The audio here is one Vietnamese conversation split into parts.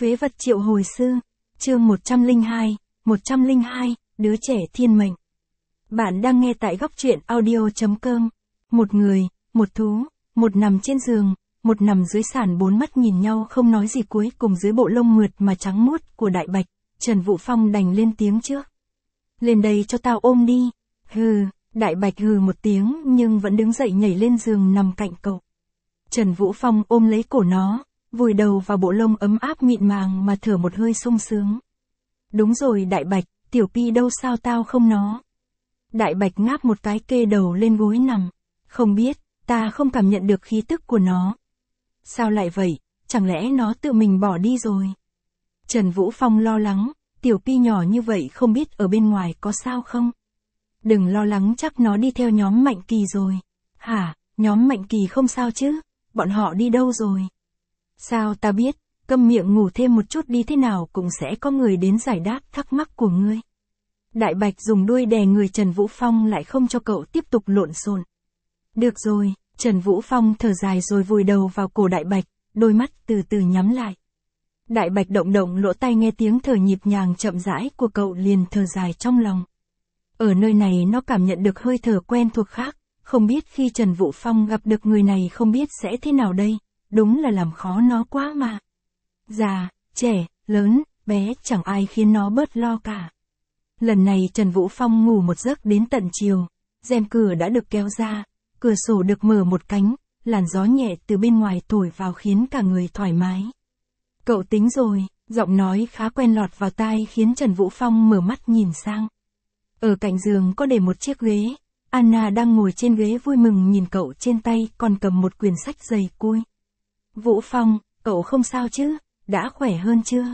Phế vật triệu hồi sư, chương 102, đứa trẻ thiên mệnh. Bạn đang nghe tại góc truyện audio.com. Một người, một thú, một nằm trên giường, một nằm dưới sàn, bốn mắt nhìn nhau không nói gì, cuối cùng dưới bộ lông mượt mà trắng muốt của Đại Bạch, Trần Vũ Phong đành lên tiếng trước. Lên đây cho tao ôm đi. Hừ, Đại Bạch hừ một tiếng nhưng vẫn đứng dậy nhảy lên giường nằm cạnh cậu. Trần Vũ Phong ôm lấy cổ nó, vùi đầu vào bộ lông ấm áp mịn màng mà thở một hơi sung sướng. Đúng rồi Đại Bạch, Tiểu Pi đâu, sao tao không nó? Đại Bạch ngáp một cái, kê đầu lên gối nằm. Không biết, ta không cảm nhận được khí tức của nó. Sao lại vậy, chẳng lẽ nó tự mình bỏ đi rồi? Trần Vũ Phong lo lắng, Tiểu Pi nhỏ như vậy không biết ở bên ngoài có sao không? Đừng lo lắng, chắc nó đi theo nhóm Mạnh Kỳ rồi. Hả, nhóm Mạnh Kỳ không sao chứ? Bọn họ đi đâu rồi? Sao ta biết, câm miệng, ngủ thêm một chút đi, thế nào cũng sẽ có người đến giải đáp thắc mắc của ngươi. Đại Bạch dùng đuôi đè người Trần Vũ Phong lại, không cho cậu tiếp tục lộn xộn. Được rồi, Trần Vũ Phong thở dài rồi vùi đầu vào cổ Đại Bạch, đôi mắt từ từ nhắm lại. Đại Bạch động động lỗ tai, nghe tiếng thở nhịp nhàng chậm rãi của cậu liền thở dài trong lòng. Ở nơi này nó cảm nhận được hơi thở quen thuộc khác, không biết khi Trần Vũ Phong gặp được người này không biết sẽ thế nào đây. Đúng là làm khó nó quá mà. Già, trẻ, lớn, bé, chẳng ai khiến nó bớt lo cả. Lần này Trần Vũ Phong ngủ một giấc đến tận chiều. Rèm cửa đã được kéo ra, cửa sổ được mở một cánh, làn gió nhẹ từ bên ngoài thổi vào khiến cả người thoải mái. Cậu tính rồi, giọng nói khá quen lọt vào tai khiến Trần Vũ Phong mở mắt nhìn sang. Ở cạnh giường có để một chiếc ghế, Anna đang ngồi trên ghế vui mừng nhìn cậu, trên tay còn cầm một quyển sách dày cui. Vũ Phong, cậu không sao chứ, đã khỏe hơn chưa?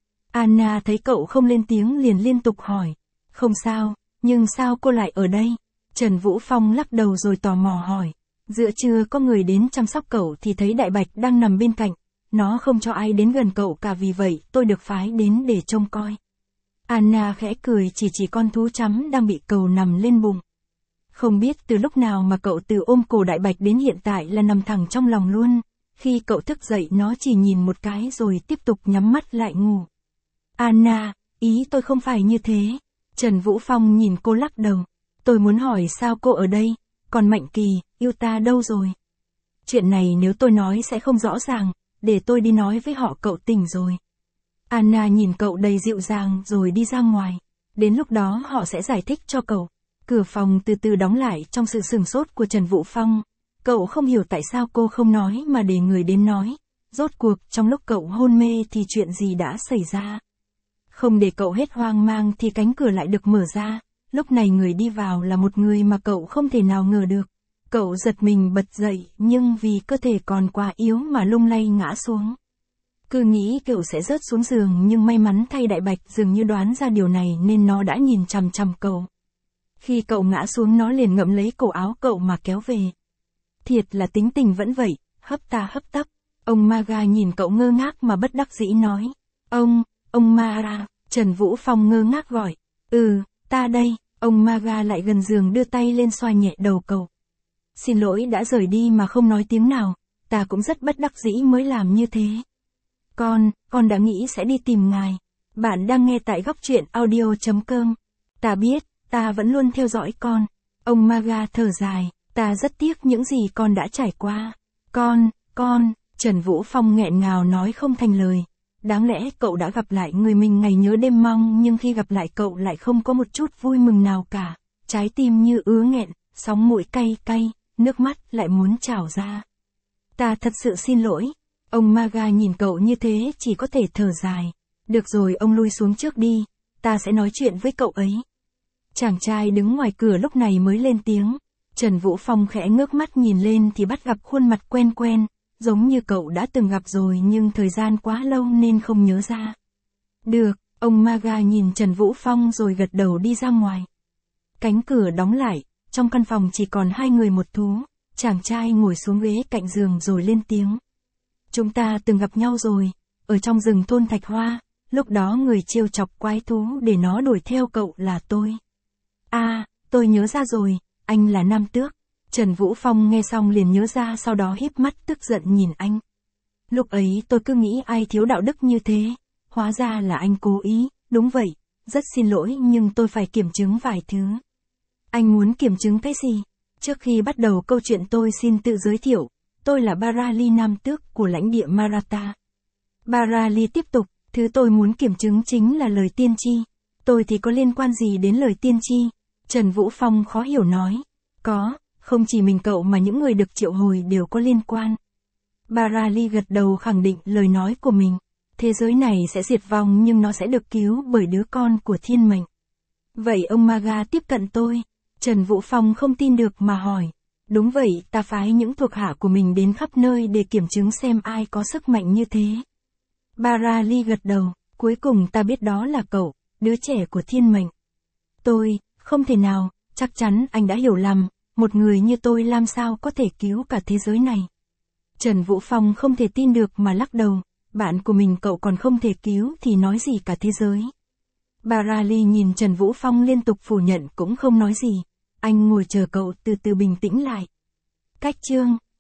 Anna thấy cậu không lên tiếng liền liên tục hỏi. Không sao, nhưng sao cô lại ở đây? Trần Vũ Phong lắc đầu rồi tò mò hỏi. Giữa trưa có người đến chăm sóc cậu thì thấy Đại Bạch đang nằm bên cạnh. Nó không cho ai đến gần cậu cả, vì vậy tôi được phái đến để trông coi. Anna khẽ cười, chỉ con thú chấm đang bị cậu nằm lên bụng. Không biết từ lúc nào mà cậu từ ôm cổ Đại Bạch đến hiện tại là nằm thẳng trong lòng luôn. Khi cậu thức dậy nó chỉ nhìn một cái rồi tiếp tục nhắm mắt lại ngủ. Anna, ý tôi không phải như thế. Trần Vũ Phong nhìn cô lắc đầu. Tôi muốn hỏi sao cô ở đây, còn Mạnh Kỳ, yêu ta đâu rồi? Chuyện này nếu tôi nói sẽ không rõ ràng, để tôi đi nói với họ cậu tỉnh rồi. Anna nhìn cậu đầy dịu dàng rồi đi ra ngoài. Đến lúc đó họ sẽ giải thích cho cậu. Cửa phòng từ từ đóng lại trong sự sửng sốt của Trần Vũ Phong. Cậu không hiểu tại sao cô không nói mà để người đến nói. Rốt cuộc trong lúc cậu hôn mê thì chuyện gì đã xảy ra? Không để cậu hết hoang mang thì cánh cửa lại được mở ra. Lúc này người đi vào là một người mà cậu không thể nào ngờ được. Cậu giật mình bật dậy nhưng vì cơ thể còn quá yếu mà lung lay ngã xuống. Cứ nghĩ cậu sẽ rớt xuống giường nhưng may mắn thay Đại Bạch dường như đoán ra điều này nên nó đã nhìn chằm chằm cậu. Khi cậu ngã xuống nó liền ngậm lấy cổ áo cậu mà kéo về. Thiệt là tính tình vẫn vậy, hấp ta hấp tấp. Ông Maga nhìn cậu ngơ ngác mà bất đắc dĩ nói. Ông Maga, Trần Vũ Phong ngơ ngác gọi. Ta đây. Ông Maga lại gần giường đưa tay lên xoa nhẹ đầu cậu. Xin lỗi đã rời đi mà không nói tiếng nào, ta cũng rất bất đắc dĩ mới làm như thế. Con đã nghĩ sẽ đi tìm ngài. Bạn đang nghe tại góc truyện audio.com. Ta biết, ta vẫn luôn theo dõi con. Ông Maga thở dài. Ta rất tiếc những gì con đã trải qua. Trần Vũ Phong nghẹn ngào nói không thành lời. Đáng lẽ cậu đã gặp lại người mình ngày nhớ đêm mong, nhưng khi gặp lại cậu lại không có một chút vui mừng nào cả. Trái tim như ứa nghẹn, sóng mũi cay cay, nước mắt lại muốn trào ra. Ta thật sự xin lỗi. Ông Maga nhìn cậu như thế chỉ có thể thở dài. Được rồi, ông lui xuống trước đi, ta sẽ nói chuyện với cậu ấy. Chàng trai đứng ngoài cửa lúc này mới lên tiếng. Trần Vũ Phong khẽ ngước mắt nhìn lên thì bắt gặp khuôn mặt quen quen, giống như cậu đã từng gặp rồi nhưng thời gian quá lâu nên không nhớ ra. Được, ông Maga nhìn Trần Vũ Phong rồi gật đầu đi ra ngoài. Cánh cửa đóng lại, trong căn phòng chỉ còn hai người một thú. Chàng trai ngồi xuống ghế cạnh giường rồi lên tiếng. Chúng ta từng gặp nhau rồi, ở trong rừng thôn Thạch Hoa, lúc đó người trêu chọc quái thú để nó đuổi theo cậu là tôi. Tôi nhớ ra rồi, anh là Nam Tước. Trần Vũ Phong nghe xong liền nhớ ra, sau đó híp mắt tức giận nhìn anh. Lúc ấy tôi cứ nghĩ ai thiếu đạo đức như thế. Hóa ra là anh cố ý, đúng vậy, rất xin lỗi nhưng tôi phải kiểm chứng vài thứ. Anh muốn kiểm chứng cái gì? Trước khi bắt đầu câu chuyện tôi xin tự giới thiệu, tôi là Barali Nam Tước của lãnh địa Maratha. Barali tiếp tục, thứ tôi muốn kiểm chứng chính là lời tiên tri. Tôi thì có liên quan gì đến lời tiên tri? Trần Vũ Phong khó hiểu nói. Có, không chỉ mình cậu mà những người được triệu hồi đều có liên quan. Barali gật đầu khẳng định lời nói của mình. Thế giới này sẽ diệt vong nhưng nó sẽ được cứu bởi đứa con của thiên mệnh. Vậy ông Maga tiếp cận tôi. Trần Vũ Phong không tin được mà hỏi. Đúng vậy, ta phái những thuộc hạ của mình đến khắp nơi để kiểm chứng xem ai có sức mạnh như thế. Barali gật đầu, cuối cùng ta biết đó là cậu, đứa trẻ của thiên mệnh. Tôi, không thể nào, chắc chắn anh đã hiểu lầm, một người như tôi làm sao có thể cứu cả thế giới này. Trần Vũ Phong không thể tin được mà lắc đầu, bạn của mình cậu còn không thể cứu thì nói gì cả thế giới. Barali nhìn Trần Vũ Phong liên tục phủ nhận cũng không nói gì, anh ngồi chờ cậu từ từ bình tĩnh lại. Cách chương